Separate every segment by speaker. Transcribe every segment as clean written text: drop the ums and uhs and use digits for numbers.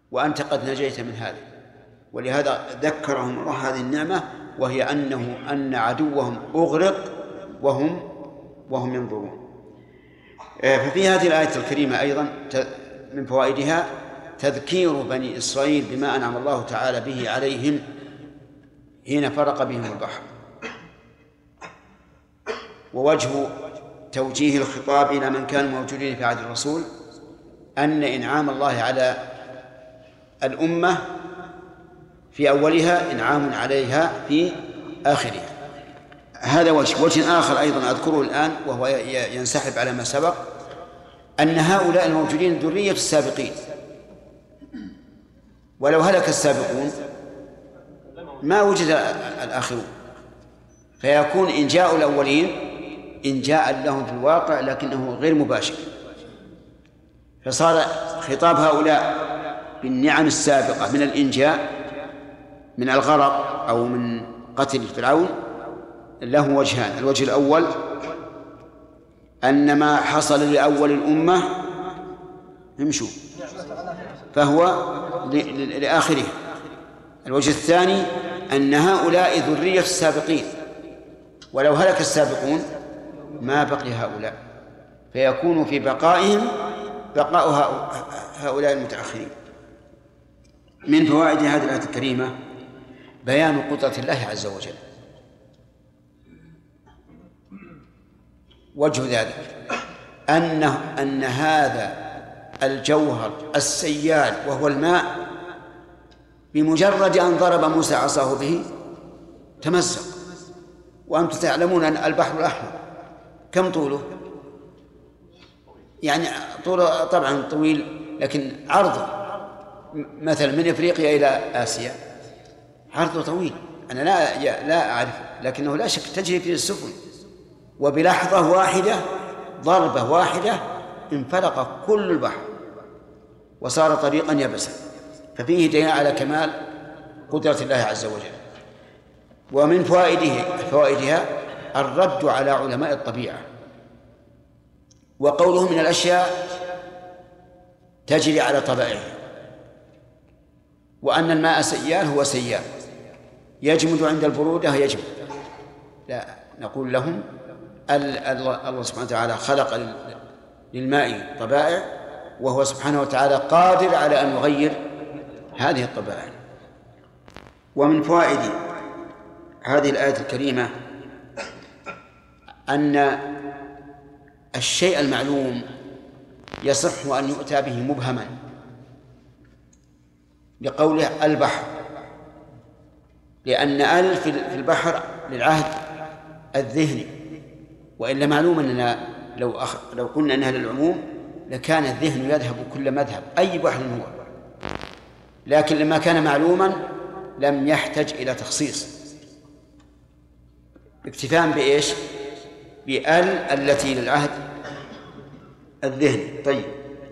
Speaker 1: وأنت قد نجيت من هذا. ولهذا ذكرهم الله هذه النعمة، وهي أن عدوهم أغرق وهم ينظرون. ففي هذه الآية الكريمة أيضا من فوائدها تذكير بني إسرائيل بما أنعم الله تعالى به عليهم حين فرق بهم البحر. ووجه توجيه الخطاب إلى من كانوا موجودين في عهد الرسول أن إنعام الله على الأمة في أولها إنعام عليها في آخرها. هذا وجه آخر أيضا أذكره الآن وهو ينسحب على ما سبق، أن هؤلاء الموجودين ذرية السابقين، ولو هلك السابقون ما وجد الآخرون، فيكون إنجاء الأولين إنجاء لهم في الواقع لكنه غير مباشر. فصار خطاب هؤلاء بالنعم السابقة من الإنجاء من الغرق أو من قتل فرعون له وجهان. الوجه الأول أن ما حصل لأول الأمة امشوا فهو لآخره. الوجه الثاني أن هؤلاء ذرية السابقين، ولو هلك السابقون ما بقي هؤلاء، فيكون في بقائهم بقاء هؤلاء المتأخرين. من فوائد هذه الآية الكريمة بيان قدرة الله عز وجل. وجه ذلك أن هذا الجوهر السيال وهو الماء بمجرد أن ضرب موسى عصاه به تمزق. وأنتم تعلمون أن البحر الأحمر كم طوله؟ يعني طوله طبعا طويل، لكن عرضه مثلا من إفريقيا إلى آسيا عرضه طويل، أنا لا أعرف، لكنه لا شك تجري فيه السفن، وبلحظة واحدة ضربة واحدة انفلق كل البحر وصار طريقا يبسا. ففيه دليل على كمال قدرة الله عز وجل. ومن فوائدها الرد على علماء الطبيعة، وقولهم من الأشياء تجري على طبائعها، وأن الماء سيال هو سيال، يجمد عند البرودة يجمد. لا، نقول لهم الله سبحانه وتعالى خلق للماء طبائع، وهو سبحانه وتعالى قادر على أن يغير هذه الطبائع. ومن فوائد هذه الآية الكريمة أن الشيء المعلوم يصح أن يؤتى به مبهما، لقوله البحر، لأن في البحر للعهد الذهني، وإلا معلوم أننا لو قلنا أنها للعموم لكان الذهن يذهب كل مذهب أي بحر هو، لكن لما كان معلوما لم يحتج إلى تخصيص، اكتفاء بإيش؟ بأل التي للعهد الذهني. طيب،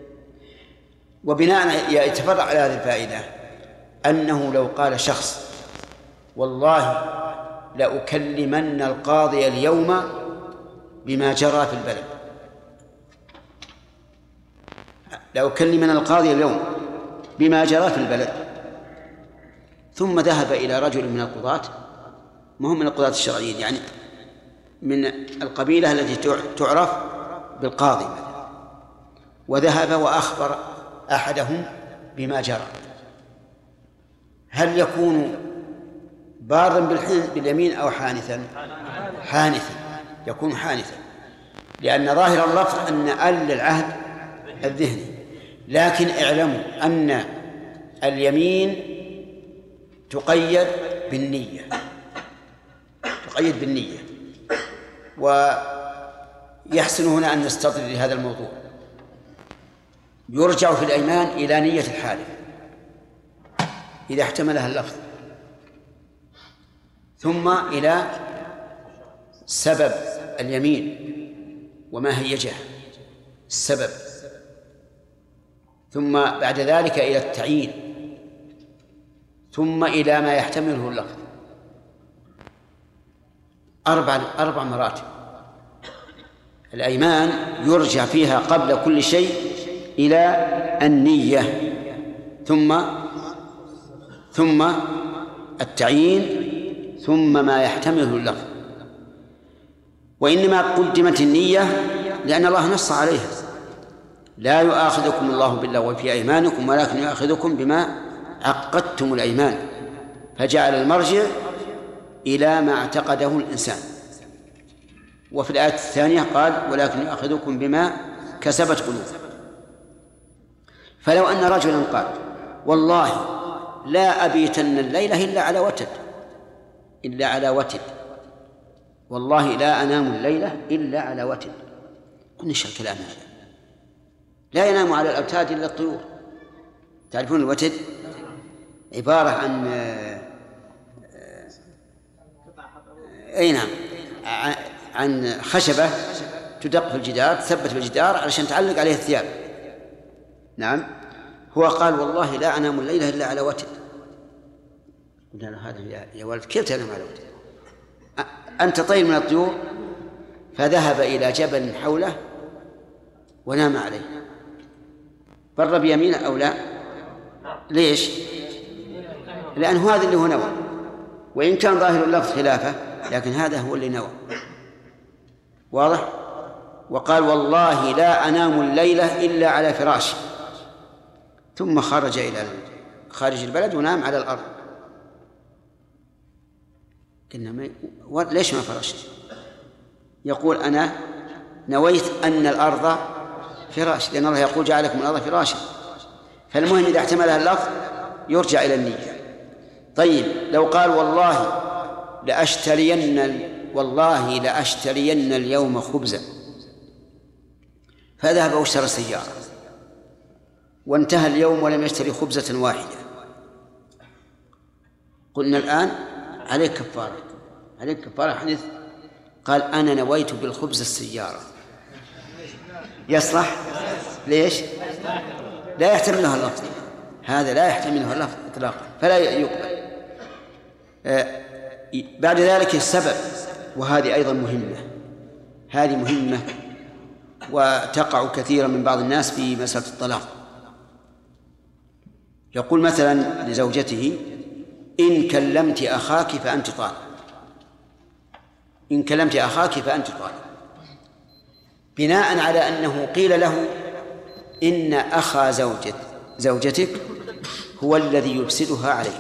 Speaker 1: وبناء يتفرع على هذه الفائدة أنه لو قال شخص والله لأكلمن القاضي اليوم بما جرى في البلد، لأكلمن القاضي اليوم بما جرى في البلد، ثم ذهب إلى رجل من القضاة، ما هم من القضاة الشرعيين، يعني من القبيلة التي تعرف بالقاضي، وذهب وأخبر أحدهم بما جرى، هل يكون بارا باليمين أو حانثا؟ حانثا، يكون حانثا، لأن ظاهر اللفظ أن أل العهد الذهني. لكن اعلموا أن اليمين تقيد بالنية، تقيد بالنية. ويحسن هنا أن نستطرد لهذا الموضوع. يرجع في الأيمان إلى نية الحالف إذا احتملها اللفظ، ثم إلى سبب اليمين وما هيجه السبب، ثم بعد ذلك إلى التعيين، ثم إلى ما يحتمله اللفظ. أربع مراتب. الأيمان يرجع فيها قبل كل شيء إلى النية، ثم التعيين ثم ما يحتمله اللفظ. وإنما قدمت النية لأن الله نص عليها: لا يؤاخذكم الله باللغو في أيمانكم ولكن يؤاخذكم بما عقدتم الأيمان، فجعل المرجع إلى ما اعتقده الإنسان. وفي الآية الثانية قال: ولكن يؤاخذكم بما كسبت قلوبكم. فلو أن رجلا قال: والله لا أبيتن الليلة إلا على وتد، والله لا أنام الليلة إلا على وتد، قلنا ايش الكلام هذا؟ لا ينام على الأوتاد إلا الطيور. تعرفون الوتد؟ عبارة عن أي نعم، عن خشبة تدق في الجدار، تثبت في الجدار علشان تعلق عليه الثياب. نعم. هو قال: والله لا أنام الليلة إلا على وتد. قلنا له: هذا يا ولد كيف تنام على وتد؟ أنت طير من الطيور. فذهب إلى جبل حوله ونام عليه. بر بيمينه أو لا؟ ليش؟ لأنه هذا اللي هو نوى، وإن كان ظاهر اللفظ خلافه لكن هذا هو اللي نوى. واضح؟ وقال: والله لا أنام الليلة إلا على فراشي، ثم خرج إلى خارج البلد ونام على الأرض. قلنا: ليش ما فرشت؟ يقول: أنا نويت أن الأرض فراش، لأن الله يقول: جعلكم الأرض فراشا. فالمهم إذا احتملها اللفظ يرجع إلى النية. طيب لو قال: والله لأشترين اليوم خبزا، فذهب واشترى سيارة وانتهى اليوم ولم يشتري خبزة واحدة، قلنا الآن عليك كفارة حدث. قال: أنا نويت بالخبز السيارة، يصلح؟ ليش؟ لا يحتملها اللفظ، هذا لا يحتملها اللفظ إطلاقا، فلا يقبل. بعد ذلك السبب، وهذه أيضا مهمة، هذه مهمة وتقع كثيرا من بعض الناس في مسألة الطلاق. يقول مثلا لزوجته: إن كلمت أخاك فأنت طالق، إن كلمت أخاك فأنت طالق، بناء على أنه قيل له إن أخا زوجتك هو الذي يفسدها عليك،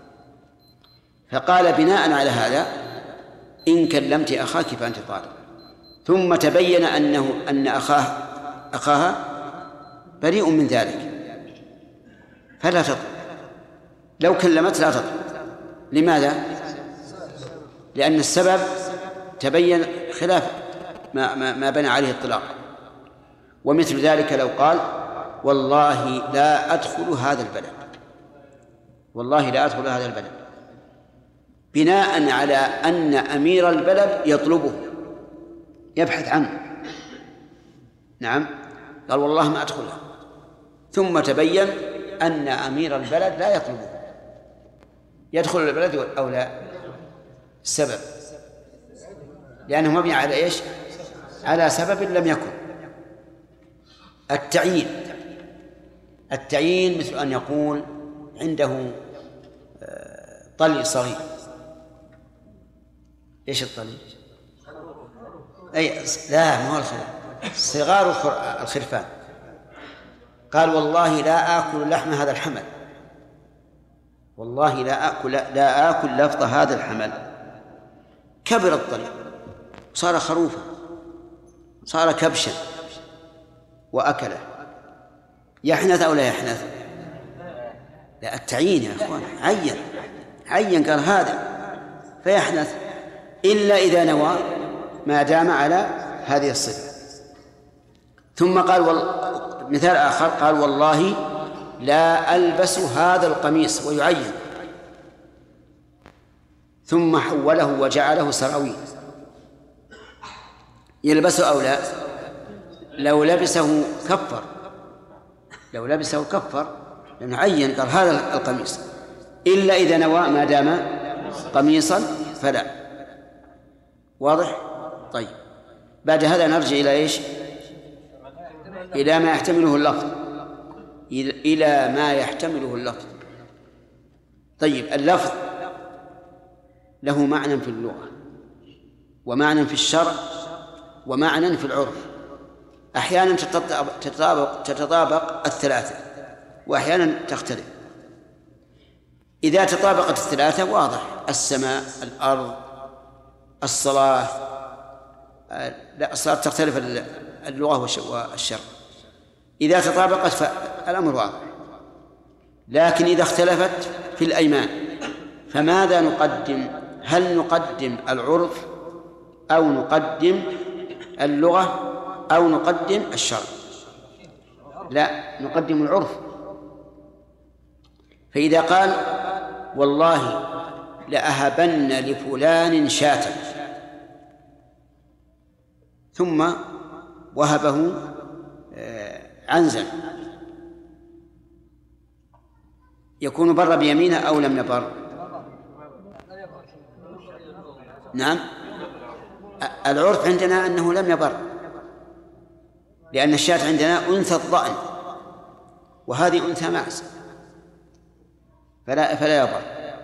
Speaker 1: فقال بناء على هذا: إن كلمت أخاك فأنت طالق. ثم تبين أن أخاها بريء من ذلك فلا تطلق. لو كلمت لا تطلق. لماذا؟ لأن السبب تبين خلاف ما بنى عليه الطلاق. ومثل ذلك لو قال: والله لا أدخل هذا البلد، والله لا أدخل هذا البلد، بناء على أن أمير البلد يطلبه يبحث عنه. نعم، قال: والله ما أدخلها، ثم تبين أن أمير البلد لا يطلبه، يدخل البلد أو لا؟ السبب لأنه مبني على إيش؟ على سبب لم يكن. التعيين مثل أن يقول عنده طلي صغير. إيش الطلي؟ لا، ما هو صغار الخرفان. قال: والله لا آكل لحم هذا الحمل، والله لا آكل لفظ هذا الحمل. كبر الطلي، صار خروفا، صار كبشا وأكله. يحنث أو لا يحنث؟ لا، التعيين يا أخوان، عين قال هذا فيحنث، إلا إذا نوى ما دام على هذه الصفة. ثم قال مثال آخر، قال: والله لا ألبس هذا القميص، ويعين، ثم حوله وجعله سراويل، يلبسه أو لا؟ لو لبسه كفر، لأنه عين قال هذا القميص، إلا إذا نوى ما دام قميصا فلا. واضح؟ طيب، بعد هذا نرجع إلى إيش؟ إلى ما يحتمله اللفظ. إلى ما يحتمله اللفظ. طيب، اللفظ له معنى في اللغة ومعنى في الشرع ومعنى في العرف. أحيانا تتطابق الثلاثة وأحيانا تختلف. إذا تطابقت الثلاثة واضح: السماء، الأرض، الصلاة. لا، الصلاة تختلف اللغة والشرع. إذا تطابقت فالأمر واضح. لكن إذا اختلفت في الأيمان فماذا نقدم؟ هل نقدم العرف أو نقدم اللغة أو نقدم الشرع؟ لا، نقدم العرف. فإذا قال: والله لأهبن لفلان شاة، ثم وهبه عنزا، يكون بر بيمينه أو لم يبر؟ نعم، العرف عندنا أنه لم يبر، لأن الشاة عندنا أنثى الضأن وهذه أنثى معز، فلا يبر،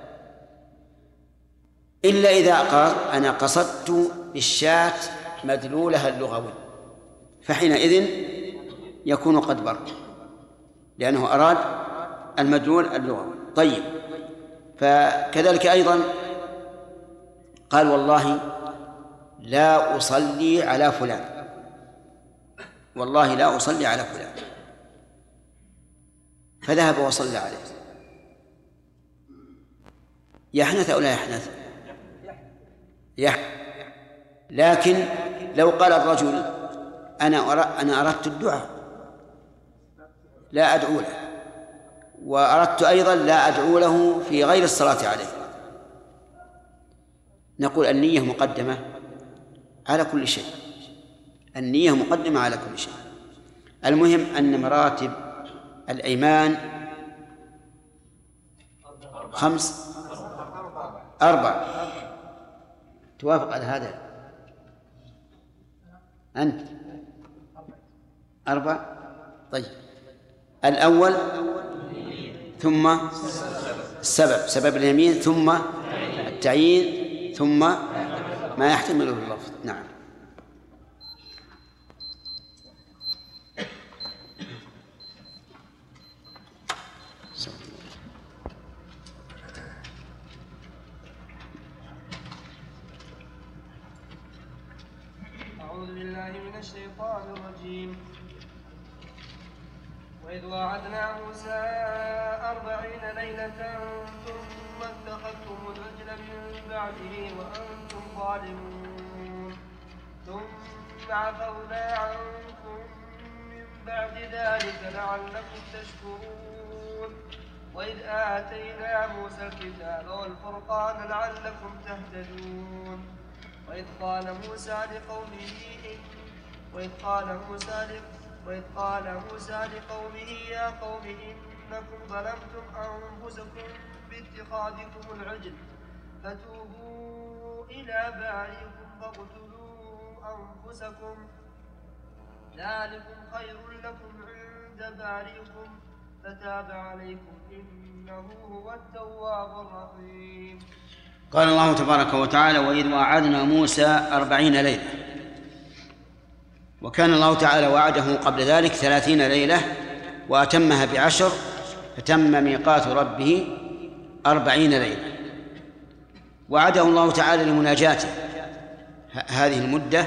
Speaker 1: إلا إذا قال: أنا قصدت بالشاة مدلولها اللغوي، فحينئذ يكون قد بر، لأنه أراد المدلول اللغوي. طيب، فكذلك أيضا قال: والله لا أصلي على فلان، والله لا أصلي على فلان، فذهب وصلى عليه، يحنث أو لا يحنث؟ يحنث. لكن لو قال الرجل: أنا أردت الدعاء لا أدعو له، وأردت أيضا لا أدعو له في غير الصلاة عليه، نقول النية مقدمة على كل شيء، النية مقدمة على كل شيء. المهم أن مراتب الأيمان 4. توافق على هذا أنت؟ 4. طيب، الأول ثم سبب اليمين، ثم التعيين، ثم ما يحتمله اللفظ. نعم.
Speaker 2: أعوذ بالله من الشيطان الرجيم. وإذ وعدنا موسى 40 ليلة ثم اتخذتم العجل من بعده وأنتم ظالمون ثم عفونا عنكم من بعد ذلك لعلكم تشكرون. وإذ آتينا موسى الكتاب والفرقان لعلكم تهتدون. وإذ قال موسى لقومه يا قوم إنكم ظلمتم أنفسكم باتخاذكم العجل فتوبوا إلى بارئكم فاقتلوا أنفسكم ذلكم خير لكم عند بارئكم فتاب عليكم إنه هو التواب الرحيم.
Speaker 1: قال الله تبارك وتعالى: وإذ وعدنا موسى 40 ليلة. وكان الله تعالى وعده قبل ذلك 30 ليلة وأتمها ب10، فتم ميقات ربه 40 ليلة. وعده الله تعالى لمناجاته هذه المدة،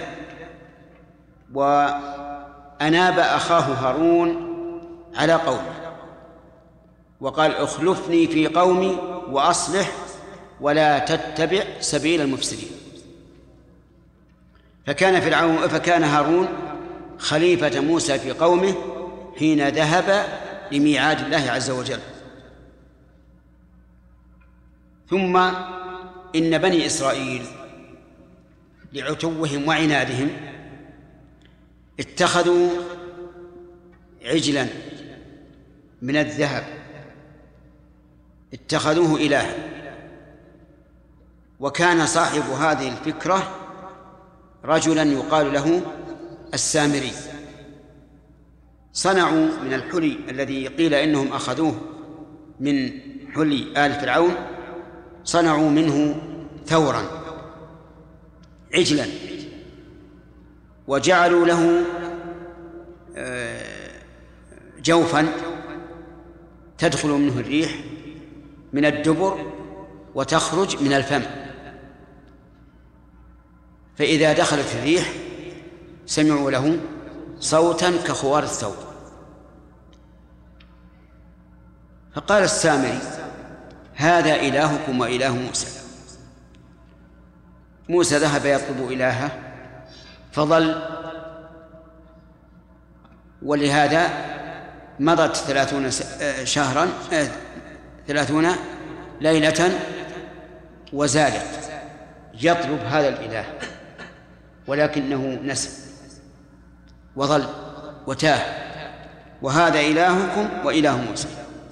Speaker 1: وأناب أخاه هارون على قومه وقال: اخلفني في قومي وأصلح ولا تتبع سبيل المفسدين. فكان هارون خليفة موسى في قومه حين ذهب لميعاد الله عز وجل. ثم إن بني إسرائيل لعتوهم وعنادهم اتخذوا عجلا من الذهب، اتخذوه إلها. وكان صاحب هذه الفكرة رجلا يقال له السامري. صنعوا من الحلي الذي قيل إنهم أخذوه من حلي آل فرعون، صنعوا منه ثورا عجلا، وجعلوا له جوفا تدخل منه الريح من الدبر وتخرج من الفم، فإذا دخلت الريح سمعوا له صوتا كخوار الثور. فقال السامري: هذا إلهكم وإله موسى. موسى ذهب يطلب إلهه فضل، ولهذا مضت 30 شهرا 30 ليلة وزادت يطلب هذا الإله، ولكنه نسي وظل وتاه. وهذا إلهكم وإله موسى.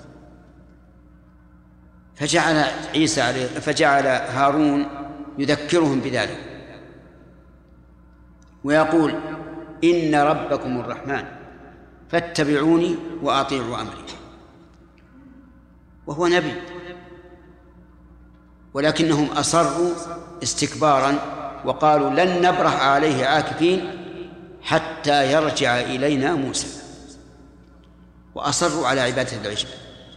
Speaker 1: فجعل هارون يذكرهم بذلك ويقول: إن ربكم الرحمن فاتبعوني وأطيعوا أمري. وهو نبي، ولكنهم أصروا استكبارا وقالوا: لن نبرح عليه عاكفين حتى يرجع إلينا موسى، وأصروا على عبادة العجل.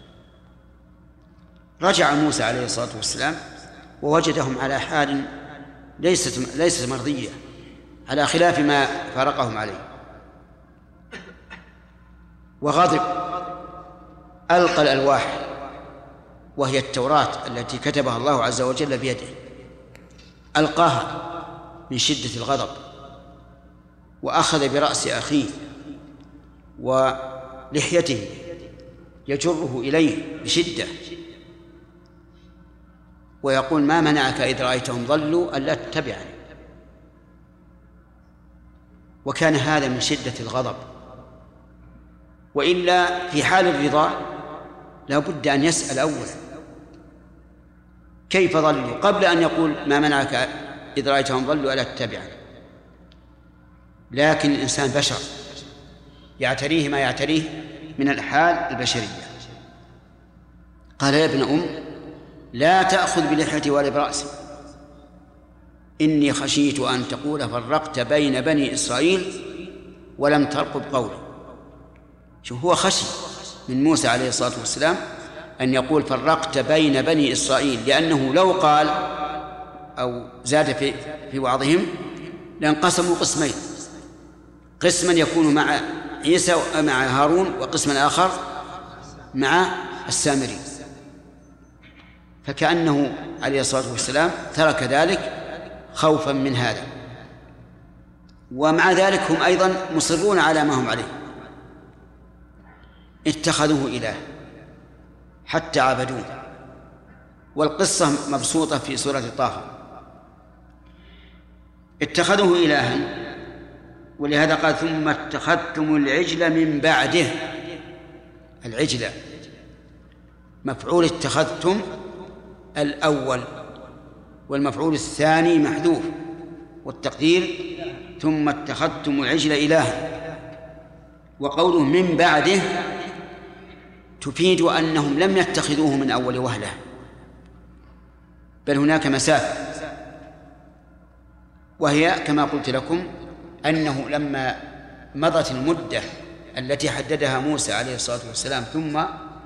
Speaker 1: رجع موسى عليه الصلاة والسلام ووجدهم على حال ليست مرضية، على خلاف ما فارقهم عليه، وغضب، ألقى الألواح وهي التوراة التي كتبها الله عز وجل بيده، ألقاها من شدة الغضب، وأخذ برأس أخيه ولحيته يجره إليه بشدة ويقول: ما منعك إذ رأيتهم ضلوا ألا تتبعني. وكان هذا من شدة الغضب، وإلا في حال الرضا لا بد أن يسأل أولا كيف ضلوا قبل أن يقول: ما منعك إذ رأيتهم ضلوا ألا تتبعني. لكن الإنسان بشر يعتريه ما يعتريه من الحال البشرية. قال: يا ابن أم لا تأخذ بلحيتي ولا برأسي، إني خشيت أن تقول فرقت بين بني إسرائيل ولم ترقب قولي. شوف، هو خشي من موسى عليه الصلاة والسلام أن يقول فرقت بين بني إسرائيل، لأنه لو قال أو زاد في وعظهم لانقسموا قسمين: قسما يكون مع عيسى مع هارون، وقسما آخر مع السامري. فكأنه عليه الصلاة والسلام ترك ذلك خوفا من هذا، ومع ذلك هم أيضا مصرون على ما هم عليه، اتخذوه إله حتى عبدوه. والقصة مبسوطة في سورة طه. اتخذوه إلها، ولهذا قال: ثم اتخذتم العجل من بعده. العجل مفعول اتخذتم الأول، والمفعول الثاني محذوف، والتقدير ثم اتخذتم العجل إلها. وقوله من بعده تفيد أنهم لم يتخذوه من أول وهلة، بل هناك مسافة، وهي كما قلت لكم أنه لما مضت المدة التي حددها موسى عليه الصلاة والسلام ثم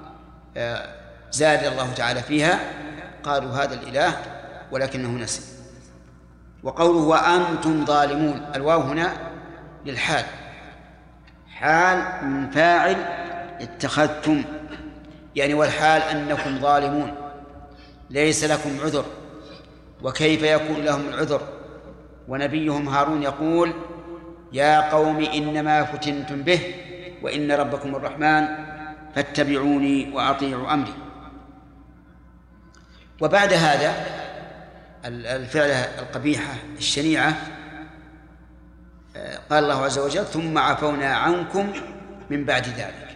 Speaker 1: زاد الله تعالى فيها، قالوا هذا الإله ولكنه نسي. وقوله وأنتم ظالمون، الواو هنا للحال، حال من فاعل اتخذتم، يعني والحال أنكم ظالمون ليس لكم عذر. وكيف يكون لهم العذر ونبيهم هارون يقول: يا قوم إنما فتنتم به وإن ربكم الرحمن فاتبعوني وأطيعوا أمري. وبعد هذا الفعلة القبيحة الشنيعة قال الله عز وجل: ثم عفونا عنكم من بعد ذلك.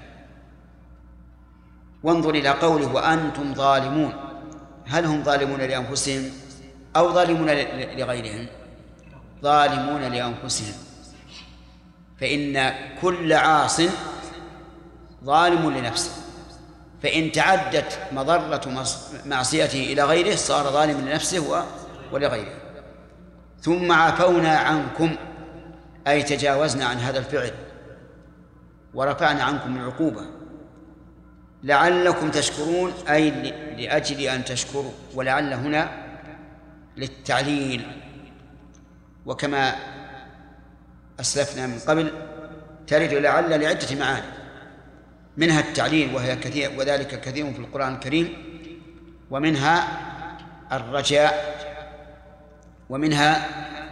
Speaker 1: وانظر إلى قوله وأنتم ظالمون، هل هم ظالمون لأنفسهم أو ظالمون لغيرهم؟ ظالمون لأنفسهم، فإن كل عاص ظالم لنفسه، فإن تعدت مضرة معصيته إلى غيره صار ظالم لنفسه ولغيره. ثم عفونا عنكم، أي تجاوزنا عن هذا الفعل ورفعنا عنكم العقوبة، لعلكم تشكرون، أي لأجل أن تشكروا، ولعل هنا للتعليل، وكما أسلفنا من قبل ترد لعل لعدة معاني، منها التعليل وهي كثير، وذلك كثير في القرآن الكريم، ومنها الرجاء، ومنها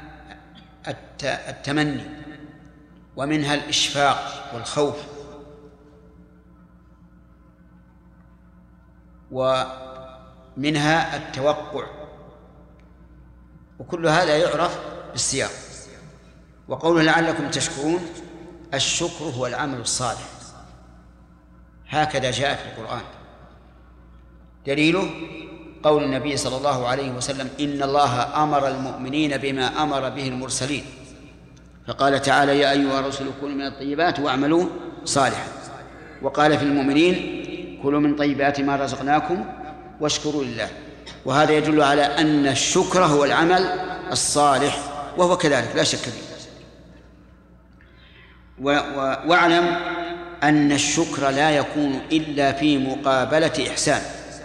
Speaker 1: التمني، ومنها الإشفاق والخوف، ومنها التوقع، وكل هذا يعرف بالسياق. وقوله لعلكم تشكرون، الشكر هو العمل الصالح، هكذا جاء في القرآن. دليله قول النبي صلى الله عليه وسلم: إن الله أمر المؤمنين بما أمر به المرسلين، فقال تعالى: يا أيها الرسل كلوا من الطيبات واعملوا صالحا. وقال في المؤمنين: كلوا من طيبات ما رزقناكم واشكروا لله. وهذا يدل على أن الشكر هو العمل الصالح، وهو كذلك لا شك فيه. واعلم أن الشكر لا يكون إلا في مقابلة إحسان،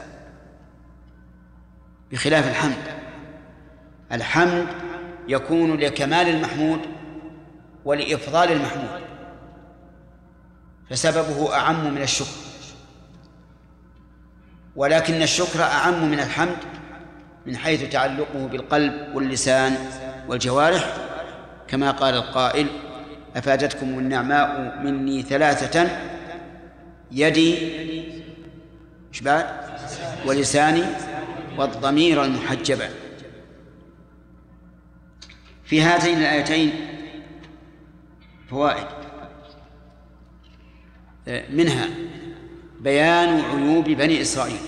Speaker 1: بخلاف الحمد. الحمد يكون لكمال المحمود ولإفضال المحمود، فسببه أعم من الشكر، ولكن الشكر أعم من الحمد من حيث تعلقه بالقلب واللسان والجوارح، كما قال القائل: أفادتكم النعماء مني ثلاثة: يدي ولساني والضمير المحجبة. في هاتين الآيتين فوائد، منها بيان عيوب بني إسرائيل،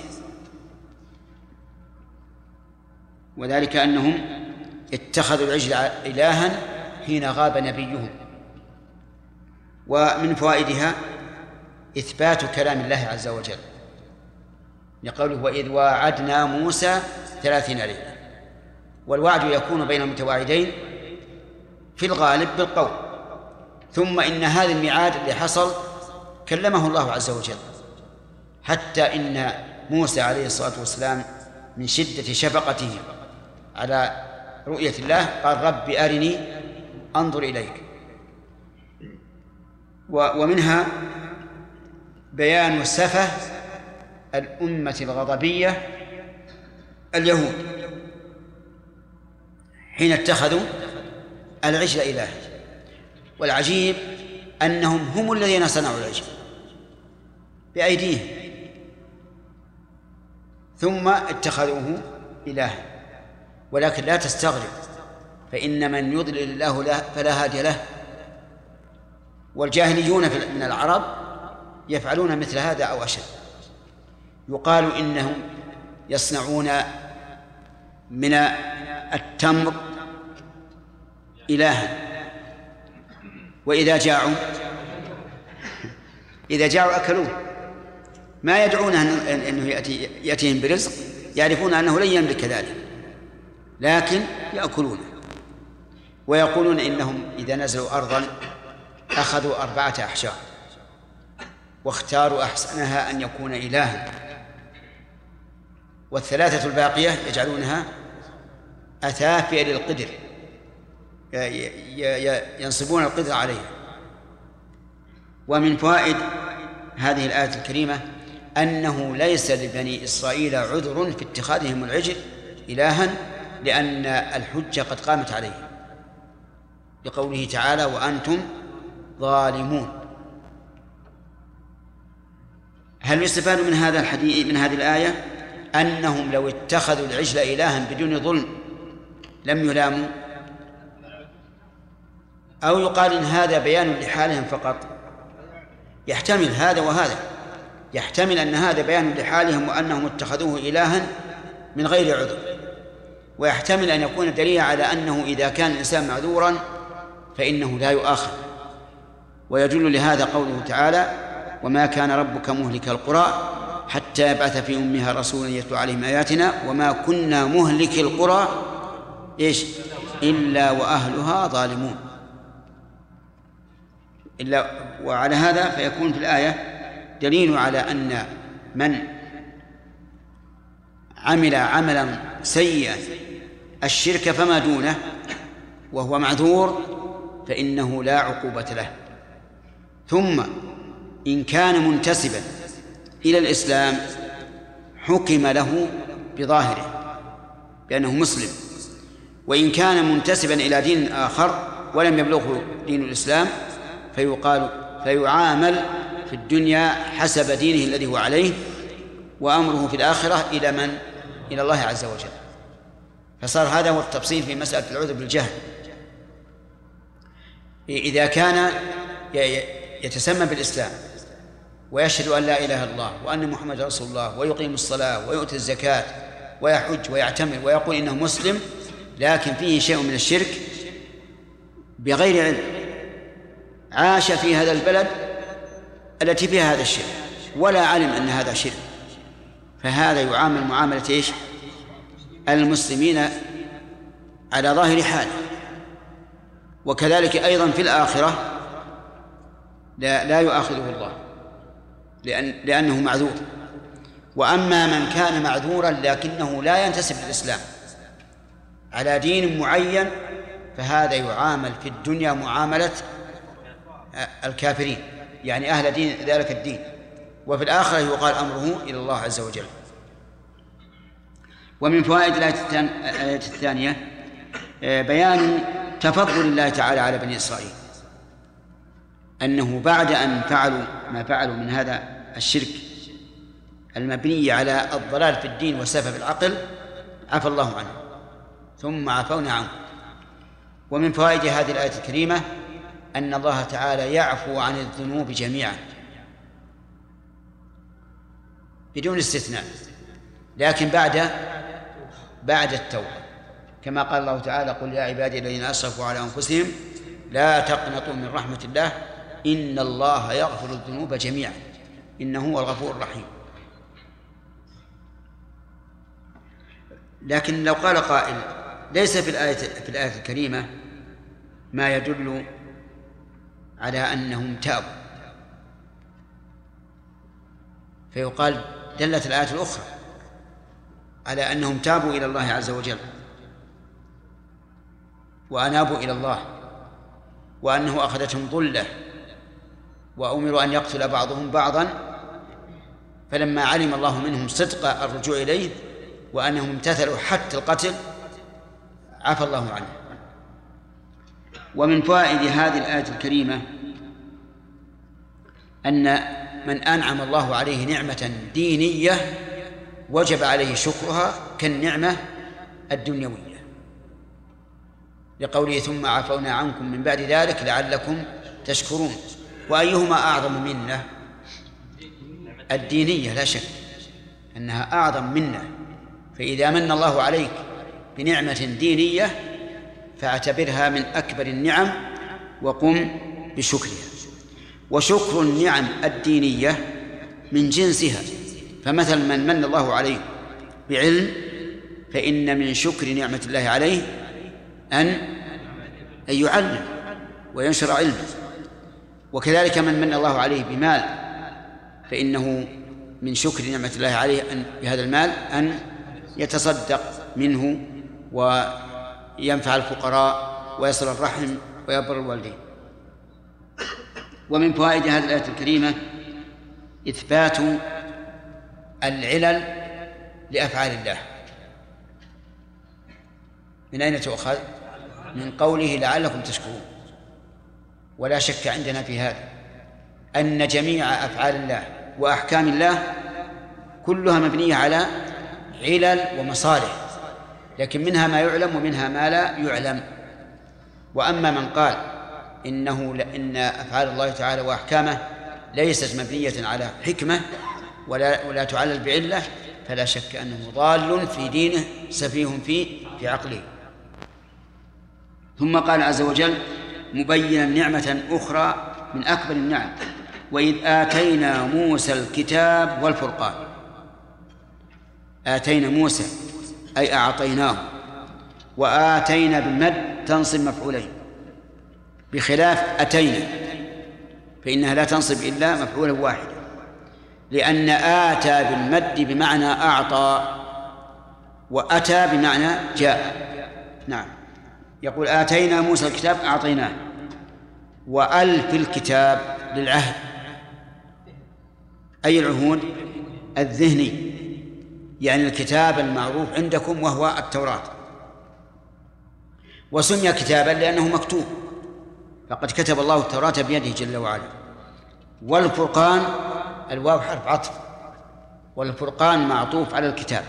Speaker 1: وذلك أنهم اتخذوا العجل إلها حين غاب نبيهم. ومن فوائدها إثبات كلام الله عز وجل، لقوله: وإذ واعدنا موسى 30 ليلة. والوعد يكون بين المتواعدين في الغالب بالقول، ثم إن هذا الميعاد اللي حصل كلمه الله عز وجل، حتى إن موسى عليه الصلاة والسلام من شدة شفقته على رؤية الله قال: رب أرني أنظر إليك. ومنها بيان سفه الأمة الغضبية اليهود حين اتخذوا العجل إلها. والعجيب أنهم هم الذين صنعوا العجل بأيديهم، ثم اتخذوه إلها. ولكن لا تستغرب، فإن من يضلل الله فلا هادي له. والجاهليون من العرب يفعلون مثل هذا أو أشد. يقال إنهم يصنعون من التمر إلها، وإذا جاعوا أكلوه، ما يدعون أنه يأتيهم برزق، يعرفون أنه لن يملك ذلك، لكن يأكلونه. ويقولون إنهم إذا نزلوا أرضا أخذوا 4 أحجار واختاروا أحسنها أن يكون إلها، وال3 الباقية يجعلونها أثافئ للقدر، ينصبون القدر عليها. ومن فوائد هذه الآية الكريمة أنه ليس لبني إسرائيل عذر في اتخاذهم العجل إلها، لأن الحجة قد قامت عليه، لقوله تعالى: وأنتم ظالمون. هل يستفاد من هذا الحديث من هذه الآية أنهم لو اتخذوا العجل إلها بدون ظلم لم يلاموا؟ أو يقال إن هذا بيان لحالهم فقط؟ يحتمل هذا وهذا، يحتمل أن هذا بيان لحالهم وأنهم اتخذوه إلها من غير عذر، ويحتمل أن يكون دليلا على أنه إذا كان الإنسان معذورا فإنه لا يؤاخذ. ويدل لهذا قوله تعالى: وما كان ربك مهلك القرى حتى يبعث في أمها رسولا يتلو عليهم آياتنا وما كنا مهلك القرى إلا وأهلها ظالمون. وعلى هذا فيكون في الآية دليل على أن من عمل عملا سيئا الشرك فما دونه وهو معذور فإنه لا عقوبة له. ثم إن كان منتسبا إلى الإسلام حكم له بظاهره بأنه مسلم، وإن كان منتسبا إلى دين آخر ولم يبلغه دين الإسلام فيعامل في الدنيا حسب دينه الذي هو عليه، وأمره في الآخرة إلى من؟ إلى الله عز وجل. فصار هذا هو التفصيل في مسألة العذر بالجهل. إذا كان يتسمى بالإسلام ويشهد أن لا إله إلا الله وأن محمد رسول الله ويقيم الصلاة ويؤتي الزكاة ويحج ويعتمر ويقول إنه مسلم، لكن فيه شيء من الشرك بغير علم، عاش في هذا البلد التي فيها هذا الشرك ولا علم أن هذا شرك، فهذا يعامل معاملة المسلمين على ظاهر حاله. وكذلك أيضا في الآخرة لا يؤاخذه الله لأنه معذور. وأما من كان معذورا لكنه لا ينتسب للإسلام على دين معين فهذا يعامل في الدنيا معاملة الكافرين، يعني أهل دين ذلك الدين، وفي الآخرة يقال أمره إلى الله عز وجل. ومن فوائد الآية الثانية بيان تفضل الله تعالى على بني إسرائيل، أنه بعد أن فعلوا ما فعلوا من هذا الشرك المبني على الضلال في الدين وسفه العقل عفى الله عنه ثم عفونا عنه. ومن فوائد هذه الآية الكريمة أن الله تعالى يعفو عن الذنوب جميعا بدون استثناء، لكن بعد التوبة، كما قال الله تعالى قل يا عبادي الذين أسرفوا على أنفسهم لا تقنطوا من رحمة الله إن الله يغفر الذنوب جميعا إنه هو الغفور الرحيم. لكن لو قال قائل ليس في الآية الكريمة ما يدل على أنهم تابوا، فيقال دلت الآية الأخرى على أنهم تابوا إلى الله عز وجل وأنابوا إلى الله، وأنه أخذتهم ضلة وأمروا أن يقتل بعضهم بعضا، فلما علم الله منهم صدق الرجوع إليه وأنهم امتثلوا حتى القتل عفى الله عنه. ومن فوائد هذه الآية الكريمة أن من أنعم الله عليه نعمة دينية وجب عليه شكرها كالنعمة الدنيوية، لقوله ثم عفونا عنكم من بعد ذلك لعلكم تشكرون. وأيهما أعظم منة؟ الدينية لا شك أنها أعظم منة، فإذا من الله عليك بنعمة دينية فاعتبرها من أكبر النعم وقم بشكرها. وشكر النعم الدينية من جنسها، فمثل من الله عليه بعلم فإن من شكر نعمة الله عليه أن يعلم وينشر علمه، وكذلك من الله عليه بمال فإنه من شكر نعمة الله عليه أن بهذا المال أن يتصدق منه وينفع الفقراء ويصل الرحم ويبر الوالدين. ومن فوائد هذه الآية الكريمة إثبات العلل لأفعال الله. من أين تؤخذ؟ من قوله لعلكم تشكرون. ولا شك عندنا في هذا أن جميع أفعال الله وأحكام الله كلها مبنية على علل ومصالح، لكن منها ما يعلم ومنها ما لا يعلم. وأما من قال إن أفعال الله تعالى وأحكامه ليست مبنية على حكمة ولا تعلل بعلة فلا شك أنه ضال في دينه سفيه في عقله. ثم قال عز وجل مبينا نعمة أخرى من أكبر النعم وإذ آتينا موسى الكتاب والفرقان. آتينا موسى أي أعطيناه، وآتينا بالمد تنصب مفعولين، بخلاف أتينا فإنها لا تنصب إلا مفعولا واحدا، لأن آتى بالمد بمعنى أعطى، وأتى بمعنى جاء. نعم، يقول آتينا موسى الكتاب أعطيناه، وألف الكتاب للعهد، أي العهود؟ الذهني، يعني الكتاب المعروف عندكم وهو التوراة. وسمي كتابا لأنه مكتوب، فقد كتب الله التوراة بيده جل وعلا. والفرقان الواو حرف عطف، والفرقان معطوف على الكتاب.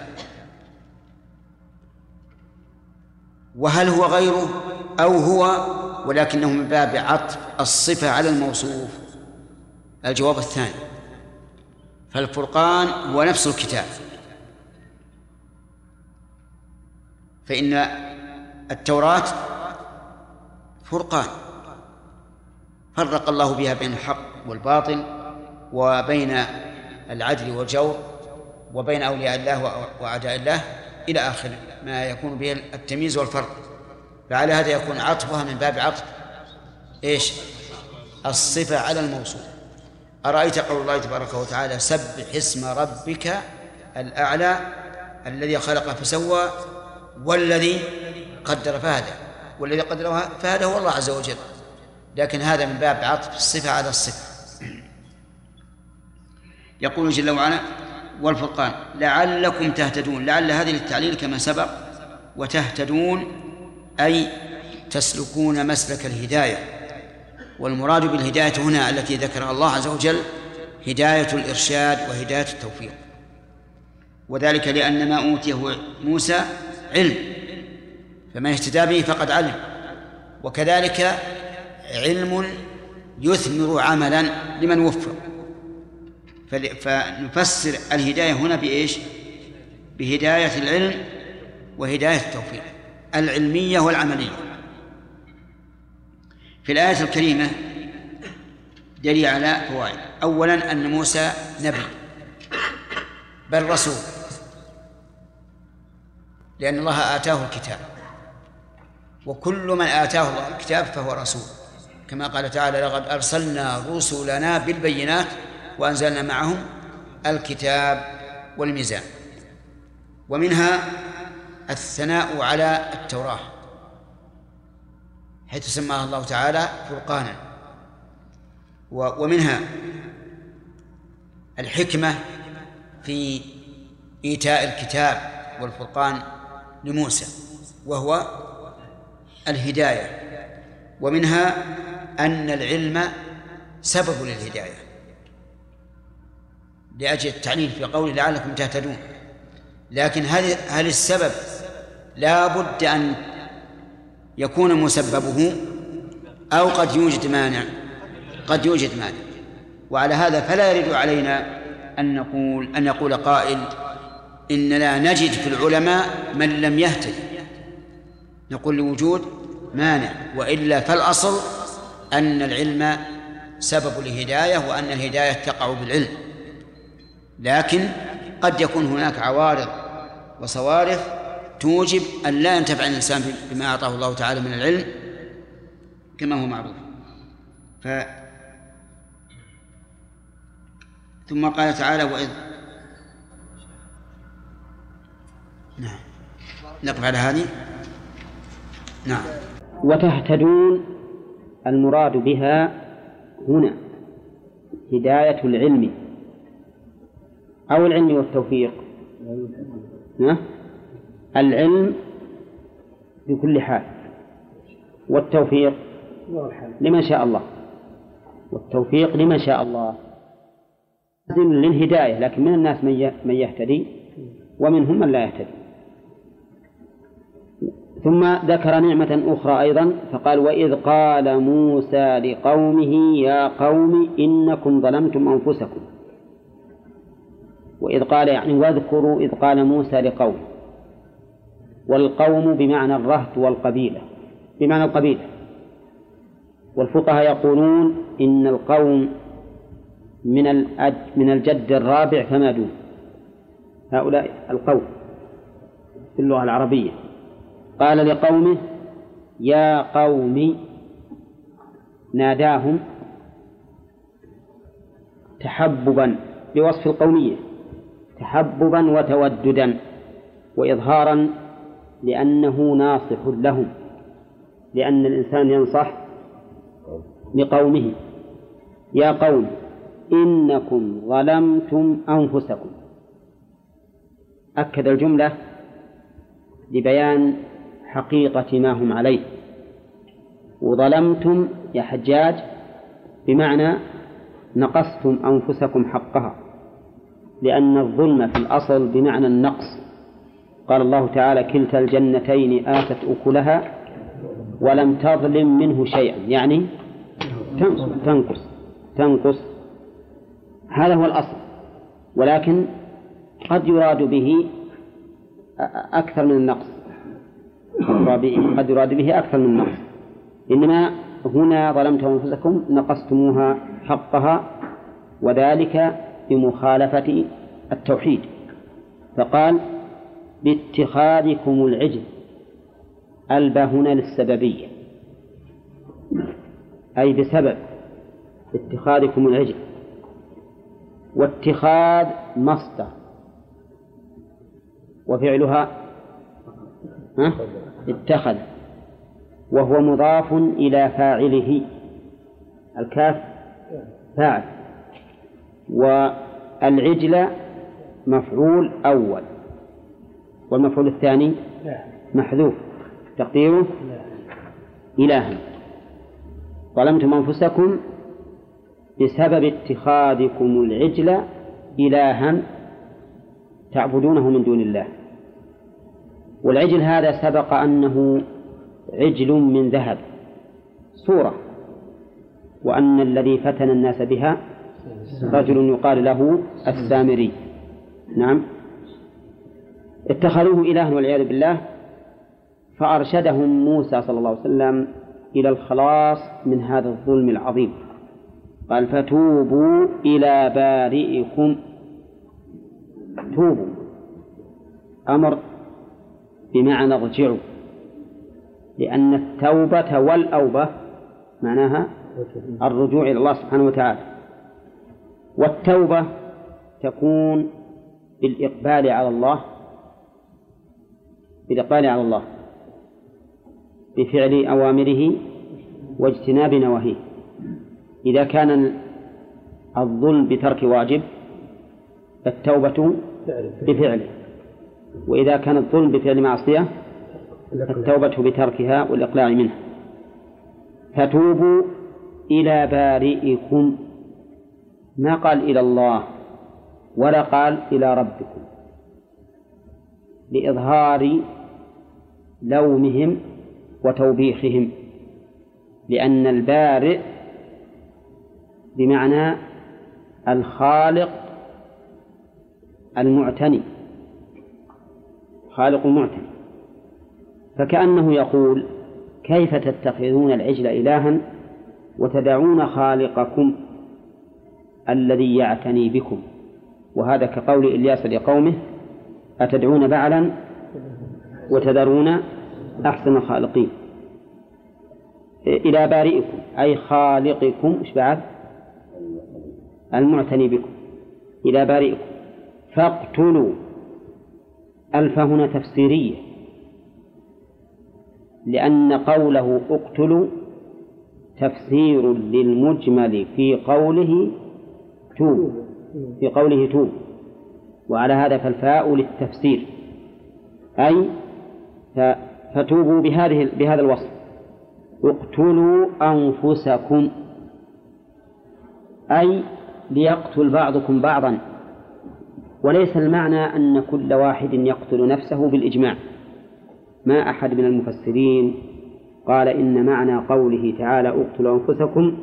Speaker 1: وهل هو غيره أو هو، ولكنه من باب عطف الصفة على الموصوف؟ الجواب الثاني، فالفرقان هو نفس الكتاب، فإن التوراة فرقان فرق الله بها بين الحق والباطل، وبين العدل والجور، وبين أولياء الله وأعداء الله، إلى آخر ما يكون به التمييز والفرق. فعلى هذا يكون عطفها من باب عطف إيش؟ الصفة على الموصوف. أرأيت قول الله تبارك وتعالى سبح اسم ربك الأعلى الذي خلق فسوى والذي قدر فهدى، والذي قدر فهدى هو الله عز وجل، لكن هذا من باب عطف الصفة على الصفة. يقول جل وعلا والفرقان لعلكم تهتدون. لعل هذه للتعليل كما سبق، وتهتدون أي تسلكون مسلك الهداية. والمراد بالهداية هنا التي ذكرها الله عز وجل هداية الإرشاد وهداية التوفيق، وذلك لأن ما أوتيه موسى علم، فمن اهتدى به فقد علم، وكذلك علم يثمر عملا لمن وفق. فنفسر الهداية هنا بإيش؟ بهداية العلم وهداية التوفيق العلمية والعملية. في الآية الكريمة دليل على فوائد. أولا أن موسى نبي بل رسول، لأن الله آتاه الكتاب، وكل من آتاه الله الكتاب فهو رسول، كما قال تعالى لقد أرسلنا رسلنا بالبينات وأنزلنا معهم الكتاب والميزان. ومنها الثناء على التوراة حيث سماها الله تعالى فرقانا. ومنها الحكمة في إيتاء الكتاب والفرقان لموسى وهو الهداية. ومنها أن العلم سبب للهداية لأجل التعليل في قوله لعلكم تهتدون. لكن هل السبب لا بد أن يكون مسببه أو قد يوجد مانع؟ قد يوجد مانع. وعلى هذا فلا يرد علينا أن يقول قائل إننا نجد في العلماء من لم يهتد، نقول لوجود مانع، وإلا فالأصل أن العلم سبب الهداية وأن الهداية تقع بالعلم. لكن قد يكون هناك عوارض وصوارف توجب أن لا ينتفع الإنسان بما أعطاه الله تعالى من العلم كما هو معروف. ثم قال تعالى وإذ نعم نقف على هذه. نعم.
Speaker 3: وتهتدون المراد بها هنا هداية العلم أو العلم والتوفيق. العلم بكل حال، والتوفيق لمن شاء الله، والتوفيق لمن شاء الله للهداية. لكن من الناس من يهتدي ومنهم من لا يهتدي. ثم ذكر نعمة أخرى أيضا فقال وإذ قال موسى لقومه يا قوم إنكم ظلمتم أنفسكم. وإذ قال يعني واذكروا إذ قال موسى لقوم، والقوم بمعنى الرهط والقبيلة، بمعنى القبيلة. والفقهاء يقولون إن القوم من الجد الرابع فما دون. هؤلاء القوم في اللغة العربية. قال لقومه يا قوم، ناداهم تحببا بوصف القومية، تحببا وتوددا وإظهارا لأنه ناصح لهم، لأن الإنسان ينصح لقومه. يا قوم إنكم ظلمتم أنفسكم، أكد الجملة لبيان حقيقة ما هم عليه. وظلمتم يا حجاج بمعنى نقصتم أنفسكم حقها، لأن الظلم في الأصل بمعنى النقص. قال الله تعالى كلتا الجنتين آتت أكلها ولم تظلم منه شيئا، يعني تنقص. هذا هو الأصل، ولكن قد يراد به أكثر من النقص، قد يراد به أكثر من النقص. إنما هنا ظلمتم أنفسكم نقصتموها حقها، وذلك بمخالفة التوحيد. فقال باتخاذكم العجل، ألبى هنا للسببية، أي بسبب اتخاذكم العجل. واتخاذ مصدر وفعلها اتخذ، وهو مضاف إلى فاعله، الكاف فاعل، والعجل مفعول أول، والمفعول الثاني محذوف تقديره إلها. ظلمتم أنفسكم بسبب اتخاذكم العجل إلها تعبدونه من دون الله. والعجل هذا سبق أنه عجل من ذهب صورة، وأن الذي فتن الناس بها رجل يقال له السامري. نعم، اتخذوه إلها والعياذ بالله. فأرشدهم موسى صلى الله عليه وسلم إلى الخلاص من هذا الظلم العظيم. قال فتوبوا إلى بارئكم. توبوا أمر بمعنى ارجعوا، لأن التوبة والأوبة معناها الرجوع إلى الله سبحانه وتعالى. والتوبة تكون بالإقبال على الله، بفعل أوامره واجتناب نواهيه. إذا كان الظلم بترك واجب فالتوبة بفعله، وإذا كان الظلم بفعل معصية فالتوبة بتركها والإقلاع منها. فتوبوا إلى بارئكم، ما قال إلى الله ولا قال إلى ربكم، لإظهار لومهم وتوبيخهم، لأن البارئ بمعنى الخالق المعتني، خالق المعتني. فكأنه يقول كيف تتخذون العجل إلها وتدعون خالقكم الذي يعتني بكم. وهذا كقول إلياس لقومه أتدعون بعلا وتذرون أحسن الخالقين. إلى بارئكم أي خالقكم، إيش بعد؟ المعتني بكم. إلى بارئكم. فاقتلوا، ألف هنا تفسيرية، لأن قوله اقتلوا تفسير للمجمل في قوله توب، وعلى هذا فالفاء للتفسير، أي فتوبوا بهذا الوصف. اقتلوا أنفسكم أي ليقتل بعضكم بعضا، وليس المعنى أن كل واحد يقتل نفسه بالإجماع. ما أحد من المفسرين قال إن معنى قوله تعالى اقتلوا أنفسكم